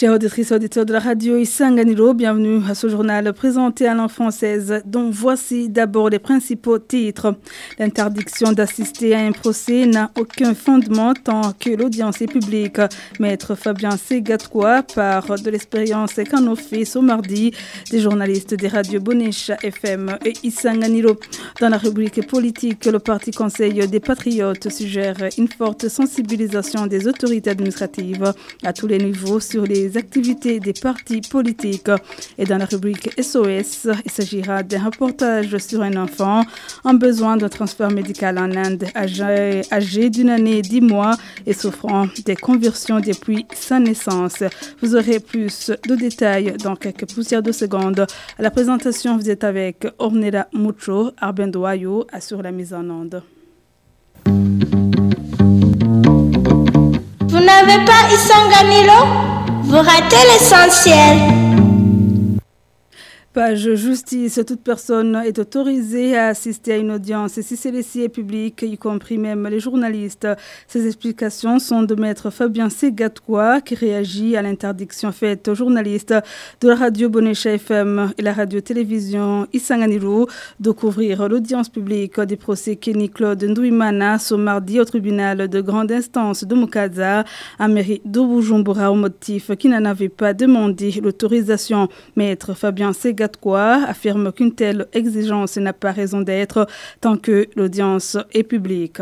Chers auditrices et auditeurs de la radio Isanganiro, bienvenue à ce journal présenté en langue française, dont voici d'abord les principaux titres. L'interdiction d'assister à un procès n'a aucun fondement tant que l'audience est publique. Maître Fabien Segatkoua part de l'expérience qu'en ont fait ce mardi des journalistes des radios Bonesha FM et Isanganiro. Dans la rubrique politique, le Parti Conseil des Patriotes suggère une forte sensibilisation des autorités administratives à tous les niveaux sur les activités des partis politiques. Et dans la rubrique SOS, il s'agira d'un reportage sur un enfant en besoin d'un transfert médical en Inde, âgé d'une année et 10 mois et souffrant des conversions depuis sa naissance. Vous aurez plus de détails dans quelques poussières de secondes. À la présentation, vous êtes avec Ornella Mucho, Arbendo Ayo assure la mise en onde. Vous n'avez pas Isanganiro? Vous ratez l'essentiel. Page justice, toute personne est autorisée à assister à une audience, et si celle-ci est publique, y compris même les journalistes. Ces explications sont de maître Fabien Segatkoua, qui réagit à l'interdiction faite aux journalistes de la radio Bonesha FM et la radio-télévision Isanganiro de couvrir l'audience publique des procès Kenny Claude Ndouimana ce mardi au tribunal de grande instance de Mukaza, à mairie de Bujumbura, au motif qu'il n'en avait pas demandé l'autorisation. Maître Fabien Segatkoua affirme qu'une telle exigence n'a pas raison d'être tant que l'audience est publique.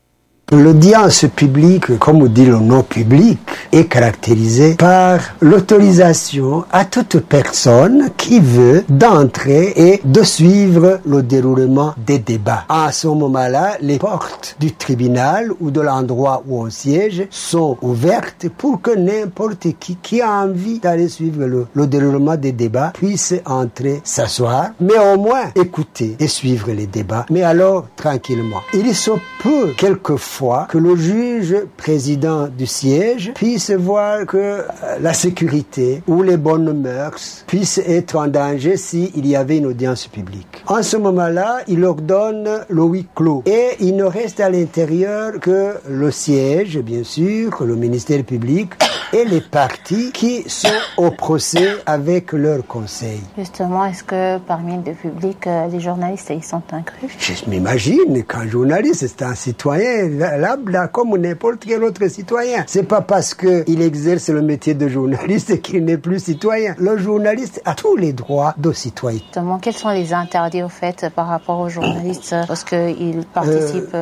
L'audience publique, comme dit le nom public, est caractérisée par l'autorisation à toute personne qui veut d'entrer et de suivre le déroulement des débats. À ce moment-là, les portes du tribunal ou de l'endroit où on siège sont ouvertes pour que n'importe qui a envie d'aller suivre le déroulement des débats puisse entrer, s'asseoir, mais au moins écouter et suivre les débats, mais alors tranquillement. Il se peut quelquefois que le juge président du siège puisse voir que la sécurité ou les bonnes mœurs puissent être en danger s'il y avait une audience publique. En ce moment-là, il ordonne le huis clos et il ne reste à l'intérieur que le siège, bien sûr, le ministère public et les partis qui sont au procès avec leur conseil. Justement, est-ce que parmi le public, les journalistes, ils sont inclus? Je m'imagine qu'un journaliste, c'est un citoyen lambda comme n'importe quel autre citoyen. C'est pas parce qu'il exerce le métier de journaliste qu'il n'est plus citoyen. Le journaliste a tous les droits de citoyen. Justement, quels sont les interdits au fait par rapport aux journalistes lorsqu'ils participent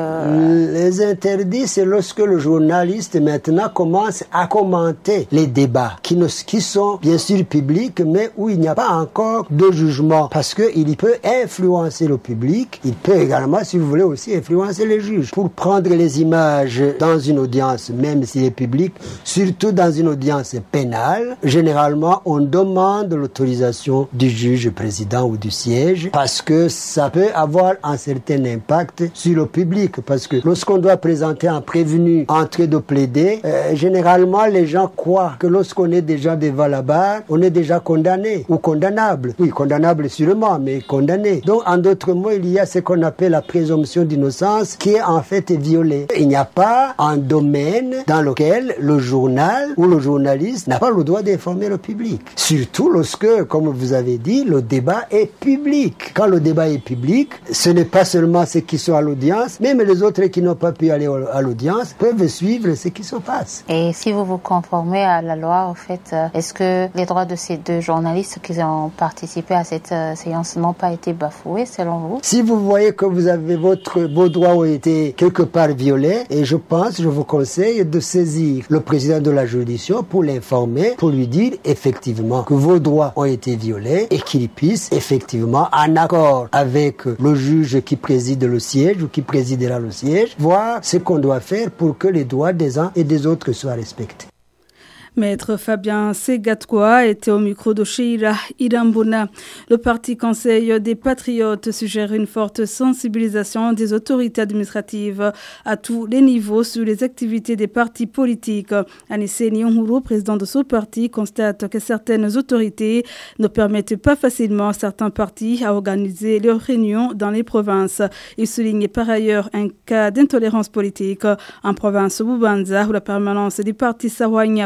Les interdits, c'est lorsque le journaliste maintenant commence à commenter les débats qui sont bien sûr publics, mais où il n'y a pas encore de jugement, parce qu'il peut influencer le public. Il peut également, si vous voulez, aussi influencer les juges pour prendre les images dans une audience, même s'il est public, surtout dans une audience pénale. Généralement, on demande l'autorisation du juge président ou du siège, parce que ça peut avoir un certain impact sur le public, parce que lorsqu'on doit présenter un prévenu en train de plaider, généralement les gens croient que lorsqu'on est déjà devant la barre, on est déjà condamné ou condamnable. Oui, condamnable sûrement, mais condamné. Donc, en d'autres mots, il y a ce qu'on appelle la présomption d'innocence qui est en fait violée. Il n'y a pas un domaine dans lequel le journal ou le journaliste n'a pas le droit d'informer le public. Surtout lorsque, comme vous avez dit, le débat est public. Quand le débat est public, ce n'est pas seulement ceux qui sont à l'audience, même les autres qui n'ont pas pu aller à l'audience peuvent suivre ce qui se passe. Et si vous vous conformez à la loi, au fait, est-ce que les droits de ces deux journalistes qui ont participé à cette séance n'ont pas été bafoués selon vous? Si vous voyez que vous avez vos droits ont été quelque part violés, et je vous conseille de saisir le président de la juridiction pour l'informer, pour lui dire effectivement que vos droits ont été violés et qu'il puisse effectivement, en accord avec le juge qui préside le siège ou qui présidera le siège, voir ce qu'on doit faire pour que les droits des uns et des autres soient respectés. Maître Fabien Segatkoua était au micro de Sheila Irambona. Le Parti Conseil des Patriotes suggère une forte sensibilisation des autorités administratives à tous les niveaux sur les activités des partis politiques. Anissé Nyonguru, président de ce parti, constate que certaines autorités ne permettent pas facilement à certains partis à organiser leurs réunions dans les provinces. Il souligne par ailleurs un cas d'intolérance politique en province Bubanza où la permanence du parti Sawanya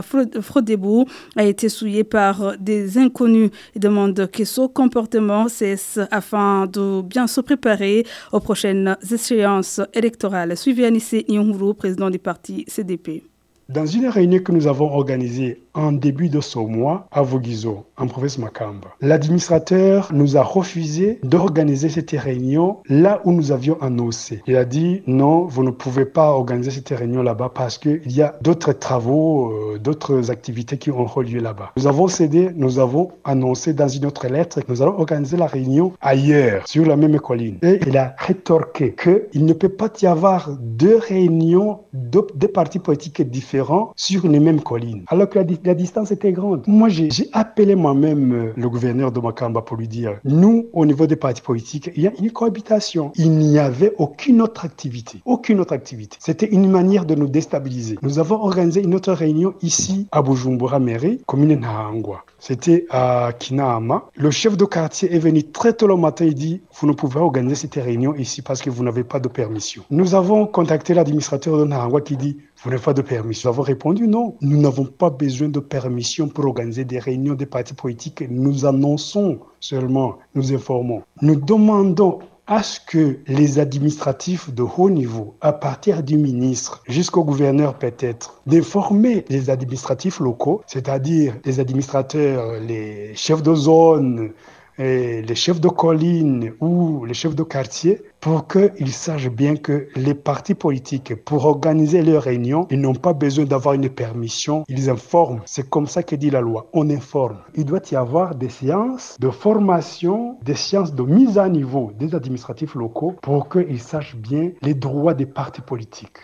Frodebo a été souillé par des inconnus. Il demande que ce comportement cesse afin de bien se préparer aux prochaines échéances électorales. Suivez Anissé Nyonguru, président du parti CDP. Dans une réunion que nous avons organisée en début de ce mois à Vogizo, en province Makamba, l'administrateur nous a refusé d'organiser cette réunion là où nous avions annoncé. Il a dit non, vous ne pouvez pas organiser cette réunion là-bas parce qu'il y a d'autres travaux, d'autres activités qui auront lieu là-bas. Nous avons cédé, nous avons annoncé dans une autre lettre que nous allons organiser la réunion ailleurs, sur la même colline. Et il a rétorqué qu'il ne peut pas y avoir deux réunions de partis politiques différents sur les mêmes collines, alors que la distance était grande. Moi, j'ai appelé moi-même le gouverneur de Makamba pour lui dire, nous, au niveau des partis politiques, il y a une cohabitation. Il n'y avait aucune autre activité. Aucune autre activité. C'était une manière de nous déstabiliser. Nous avons organisé une autre réunion ici, à Bujumbura Mairie, commune Nahangwa. C'était à Kinahama. Le chef de quartier est venu très tôt le matin et dit, vous ne pouvez pas organiser cette réunion ici parce que vous n'avez pas de permission. Nous avons contacté l'administrateur de Nahangwa qui dit, vous n'avez pas de permission. Nous avons répondu non. Nous n'avons pas besoin de permission pour organiser des réunions des partis politiques. Nous annonçons seulement, nous informons. Nous demandons à ce que les administratifs de haut niveau, à partir du ministre jusqu'au gouverneur peut-être, d'informer les administratifs locaux, c'est-à-dire les administrateurs, les chefs de zone, et les chefs de colline ou les chefs de quartier, pour qu'ils sachent bien que les partis politiques, pour organiser leurs réunions, ils n'ont pas besoin d'avoir une permission, ils informent. C'est comme ça que dit la loi, on informe. Il doit y avoir des séances de formation, des séances de mise à niveau des administratifs locaux pour qu'ils sachent bien les droits des partis politiques.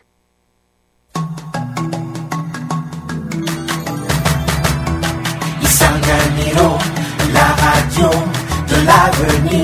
Isanganiro, la radio de l'avenir.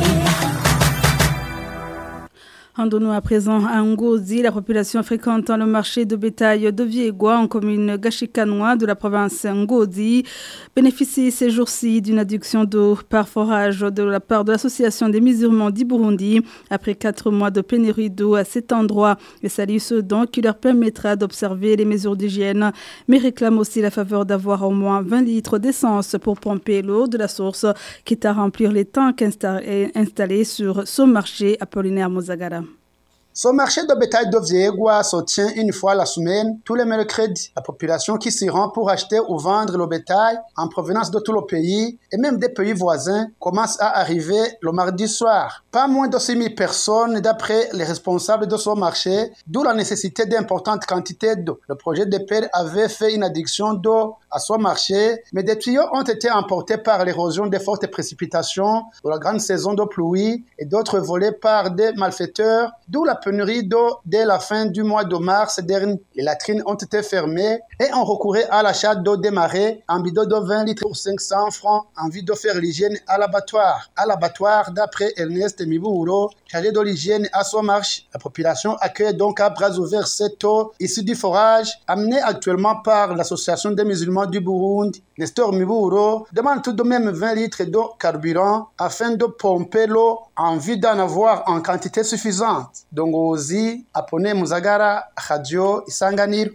Rendons-nous à présent à Ngozi. La population fréquentant le marché de bétail de Viegwa en commune Gashikanoa de la province Ngozi bénéficie ces jours-ci d'une adduction d'eau par forage de la part de l'association des musulmans du Burundi après 4 mois de pénurie d'eau à cet endroit. Et salue ce don qui leur permettra d'observer les mesures d'hygiène, mais réclame aussi la faveur d'avoir au moins 20 litres d'essence pour pomper l'eau de la source, quitte à remplir les tanks installés sur ce marché. Apollinaire Mozagara. Ce marché de bétail de Viegwa se tient une fois la semaine, tous les mercredis. La population qui s'y rend pour acheter ou vendre le bétail en provenance de tout le pays et même des pays voisins commence à arriver le mardi soir. Pas moins de 6 000 personnes d'après les responsables de ce marché, d'où la nécessité d'importantes quantités d'eau. Le projet de paix avait fait une adduction d'eau à ce marché, mais des tuyaux ont été emportés par l'érosion des fortes précipitations de la grande saison de pluie et d'autres volés par des malfaiteurs, d'où la pénurie d'eau dès la fin du mois de mars dernier. Les latrines ont été fermées et on recourait à l'achat d'eau des marais en bidon de 20 litres pour 500 francs en vue de faire l'hygiène à l'abattoir. À l'abattoir, d'après Ernest Mibouro, chargé de l'hygiène à son marché. La population accueille donc à bras ouverts cette eau issue du forage amenée actuellement par l'association des musulmans du Burundi. Nestor Mibouro demande tout de même 20 litres d'eau carburant afin de pomper l'eau en vue d'en avoir en quantité suffisante. Ngozi, Apone Muzagara, Radio Isanganiro.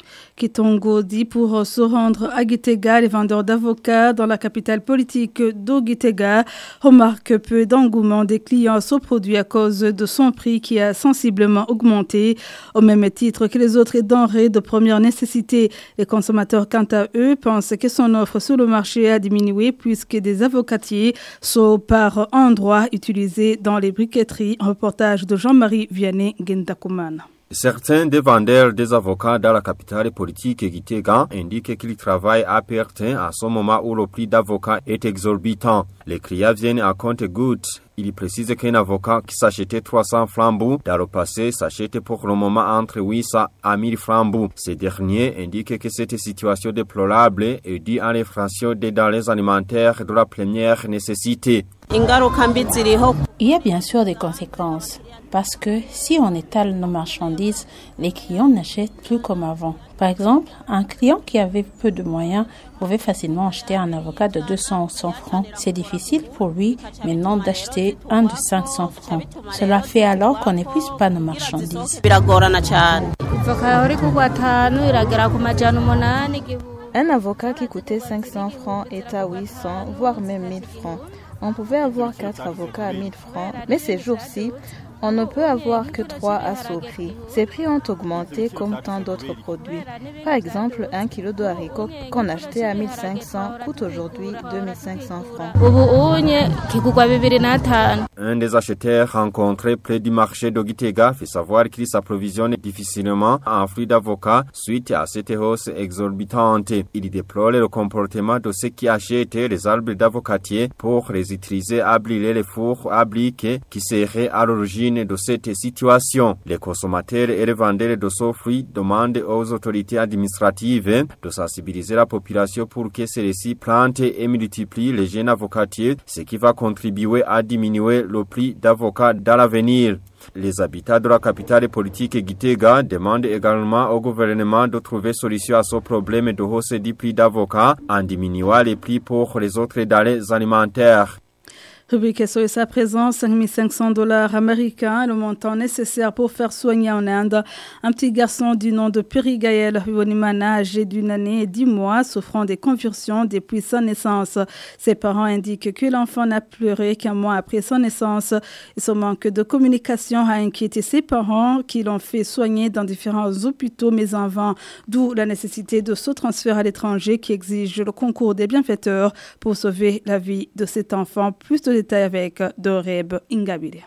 Kitongodi pour se rendre à Gitega, les vendeurs d'avocats dans la capitale politique de Gitega remarquent peu d'engouement des clients sur produit à cause de son prix qui a sensiblement augmenté au même titre que les autres denrées de première nécessité. Les consommateurs, quant à eux, pensent que son offre sur le marché a diminué puisque des avocatiers sont par endroits utilisés dans les briqueteries. Un reportage de Jean-Marie Vianney Gendakuman. Certains des vendeurs des avocats dans la capitale politique Gitega indiquent qu'ils travaillent à perte à ce moment où le prix d'avocat est exorbitant. Les clients viennent à compte-gouttes. Il précise qu'un avocat qui s'achetait 300 francs dans le passé s'achète pour le moment entre 800 à 1000 francs. Ces derniers indiquent que cette situation déplorable est due à l'inflation des denrées alimentaires de la première nécessité. Il y a bien sûr des conséquences. Parce que si on étale nos marchandises, les clients n'achètent plus comme avant. Par exemple, un client qui avait peu de moyens pouvait facilement acheter un avocat de 200 ou 100 francs. C'est difficile pour lui maintenant d'acheter un de 500 francs. Cela fait alors qu'on n'épuise pas nos marchandises. Un avocat qui coûtait 500 francs est à 800, voire même 1000 francs. On pouvait avoir 4 avocats à 1000 francs, mais ces jours-ci, on ne peut avoir que 3 à ce prix. Ces prix ont augmenté comme tant d'autres produits. Par exemple, 1 kilo de haricots qu'on achetait à 1500 coûte aujourd'hui 2500 francs. Un des acheteurs rencontrés près du marché de Gitega fait savoir qu'il s'approvisionne difficilement en fruits d'avocat suite à cette hausse exorbitante. Il déplore le comportement de ceux qui achètent les arbres d'avocatier pour les utiliser à brûler les fours à briques qui seraient à l'origine de cette situation. Les consommateurs et les vendeurs de ce fruit demandent aux autorités administratives de sensibiliser la population pour que celles-ci plantent et multiplient les jeunes avocatiers, ce qui va contribuer à diminuer le prix d'avocat dans l'avenir. Les habitants de la capitale politique Gitega demandent également au gouvernement de trouver solution à ce problème de hausse du prix d'avocat en diminuant les prix pour les autres denrées alimentaires. Rubrique SOS à présent, $5,500 américains, le montant nécessaire pour faire soigner en Inde un petit garçon du nom de Perry Gaël Wibonimana, âgé d'une année et 10 mois, souffrant des convulsions depuis sa naissance. Ses parents indiquent que l'enfant n'a pleuré qu'un mois après sa naissance. Et ce manque de communication a inquiété ses parents qui l'ont fait soigner dans différents hôpitaux mais en vain, d'où la nécessité de ce transfert à l'étranger qui exige le concours des bienfaiteurs pour sauver la vie de cet enfant. Plus de détails avec Doreb Ingabile.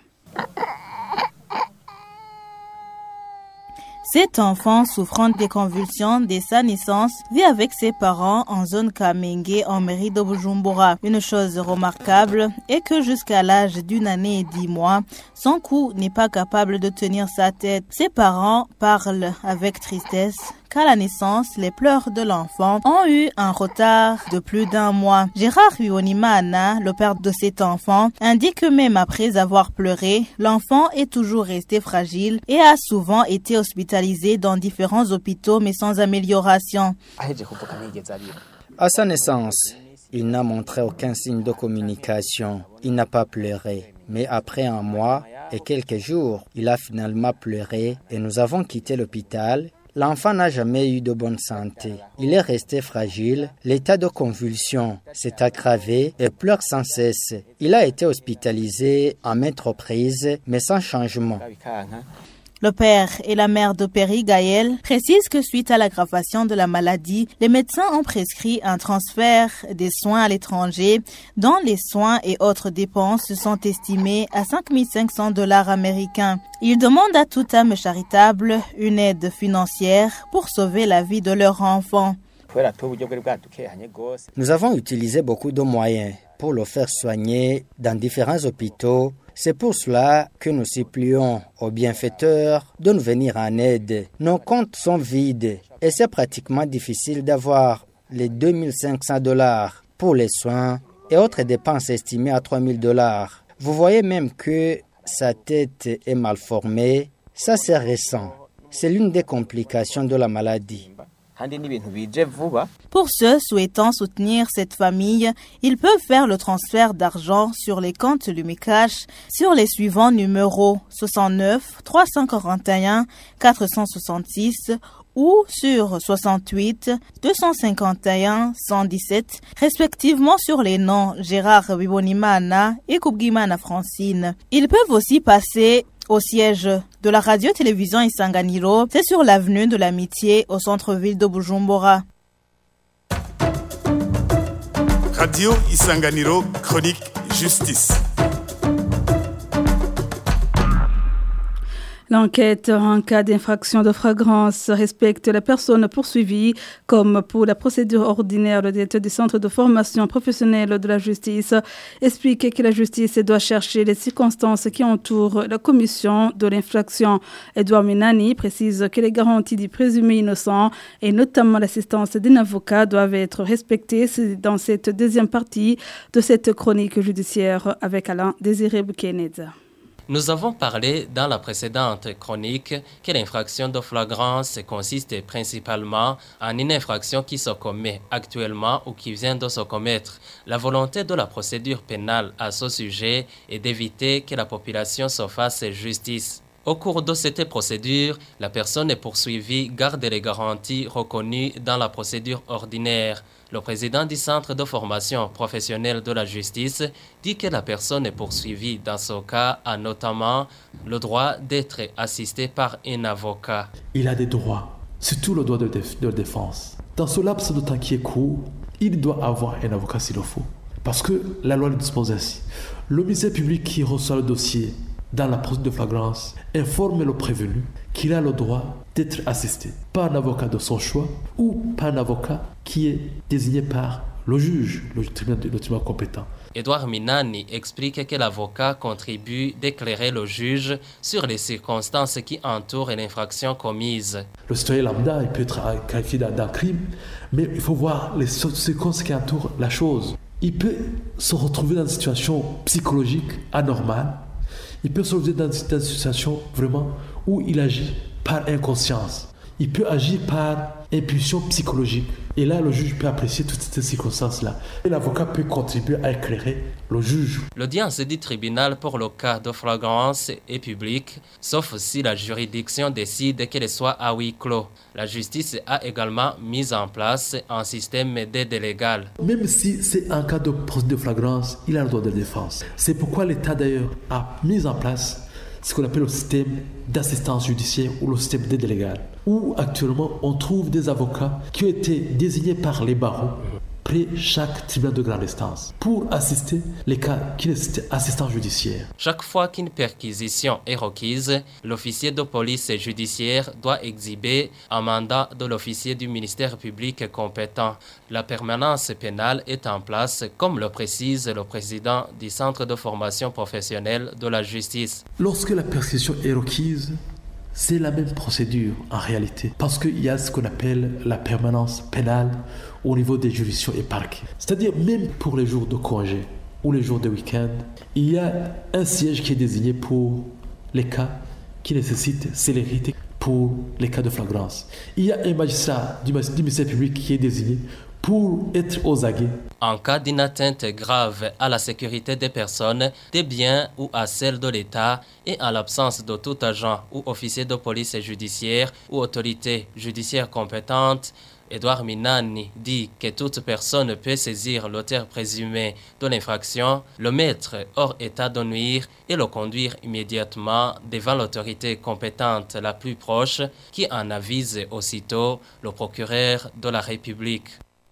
Cet enfant souffrant des convulsions dès sa naissance vit avec ses parents en zone Kamenge en mairie de Bujumbura. Une chose remarquable est que jusqu'à l'âge d'une année et 10 mois, son cou n'est pas capable de tenir sa tête. Ses parents parlent avec tristesse qu'à la naissance, les pleurs de l'enfant ont eu un retard de plus d'un mois. Gérard Wibonimana, le père de cet enfant, indique que même après avoir pleuré, l'enfant est toujours resté fragile et a souvent été hospitalisé dans différents hôpitaux mais sans amélioration. À sa naissance, il n'a montré aucun signe de communication. Il n'a pas pleuré. Mais après un mois et quelques jours, il a finalement pleuré et nous avons quitté l'hôpital. L'enfant n'a jamais eu de bonne santé. Il est resté fragile. L'état de convulsion s'est aggravé et pleure sans cesse. Il a été hospitalisé à maintes reprises, mais sans changement. Le père et la mère de Perry Gaël précisent que suite à l'aggravation de la maladie, les médecins ont prescrit un transfert des soins à l'étranger, dont les soins et autres dépenses sont estimés à $5,500 américains. Ils demandent à toute âme charitable une aide financière pour sauver la vie de leur enfant. Nous avons utilisé beaucoup de moyens pour le faire soigner dans différents hôpitaux. C'est pour cela que nous supplions aux bienfaiteurs de nous venir en aide. Nos comptes sont vides et c'est pratiquement difficile d'avoir les $2,500 pour les soins et autres dépenses estimées à $3,000. Vous voyez même que sa tête est mal formée. Ça, c'est récent. C'est l'une des complications de la maladie. Pour ceux souhaitant soutenir cette famille, ils peuvent faire le transfert d'argent sur les comptes Lumicash sur les suivants numéros 69 341 466 ou sur 68 251 117, respectivement sur les noms Gérard Wibonimana et Kubgimana Francine. Ils peuvent aussi passer au siège de la radio-télévision Isanganiro, c'est sur l'avenue de l'Amitié au centre-ville de Bujumbura. Radio Isanganiro, chronique justice. L'enquête en cas d'infraction de flagrance respecte la personne poursuivie comme pour la procédure ordinaire. Le directeur du centre de formation professionnelle de la justice explique que la justice doit chercher les circonstances qui entourent la commission de l'infraction. Edouard Minani précise que les garanties du présumé innocent et notamment l'assistance d'un avocat doivent être respectées dans cette deuxième partie de cette chronique judiciaire avec Alain Désiré Boukenedza. Nous avons parlé dans la précédente chronique que l'infraction de flagrance consiste principalement en une infraction qui se commet actuellement ou qui vient de se commettre. La volonté de la procédure pénale à ce sujet est d'éviter que la population se fasse justice. Au cours de cette procédure, la personne poursuivie garde les garanties reconnues dans la procédure ordinaire. Le président du Centre de formation professionnelle de la justice dit que la personne poursuivie dans ce cas a notamment le droit d'être assisté par un avocat. Il a des droits, surtout le droit de défense. Dans ce laps de temps qui est court, il doit avoir un avocat s'il le faut. Parce que la loi le dispose ainsi. Le ministère public qui reçoit le dossier dans la procédure de flagrance informe le prévenu qu'il a le droit d'être assisté par un avocat de son choix ou par un avocat qui est désigné par le juge, le tribunal compétent. Edouard Minani explique que l'avocat contribue d'éclairer le juge sur les circonstances qui entourent l'infraction commise. Le citoyen lambda, il peut être qualifié d'un crime, mais il faut voir les circonstances qui entourent la chose. Il peut se retrouver dans une situation psychologique anormale. Il peut se retrouver dans une situation vraiment où il agit par inconscience. Il peut agir par impulsion psychologique. Et là, le juge peut apprécier toutes ces circonstances-là. Et l'avocat peut contribuer à éclairer le juge. L'audience du tribunal pour le cas de flagrance est publique, sauf si la juridiction décide qu'elle soit à huis clos. La justice a également mis en place un système d'aide légale. Même si c'est un cas de procédure de flagrance, il a le droit de défense. C'est pourquoi l'État d'ailleurs a mis en place ce qu'on appelle le système d'assistance judiciaire ou le système d'aide légale, où actuellement on trouve des avocats qui ont été désignés par les barreaux près chaque tribunal de grande instance pour assister les cas qui nécessitent assistance judiciaire. Chaque fois qu'une perquisition est requise, l'officier de police judiciaire doit exhiber un mandat de l'officier du ministère public compétent. La permanence pénale est en place, comme le précise le président du Centre de formation professionnelle de la justice. Lorsque la perquisition est requise, c'est la même procédure en réalité, parce qu'il y a ce qu'on appelle la permanence pénale au niveau des juridictions et parquets. C'est-à-dire même pour les jours de congé ou les jours de week-end, il y a un siège qui est désigné pour les cas qui nécessitent célérité, pour les cas de flagrance. Il y a un magistrat du ministère public qui est désigné pour être aux aguets. En cas d'une atteinte grave à la sécurité des personnes, des biens ou à celle de l'État et en l'absence de tout agent ou officier de police judiciaire ou autorité judiciaire compétente, Edouard Minani dit que toute personne peut saisir l'auteur présumé de l'infraction, le mettre hors état de nuire et le conduire immédiatement devant l'autorité compétente la plus proche qui en avise aussitôt le procureur de la République.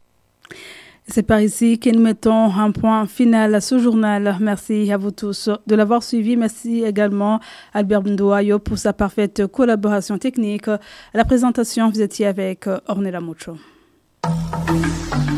C'est par ici que nous mettons un point final à ce journal. Merci à vous tous de l'avoir suivi. Merci également à Albert Ndouayo pour sa parfaite collaboration technique. À la présentation, vous étiez avec Ornella Mucho.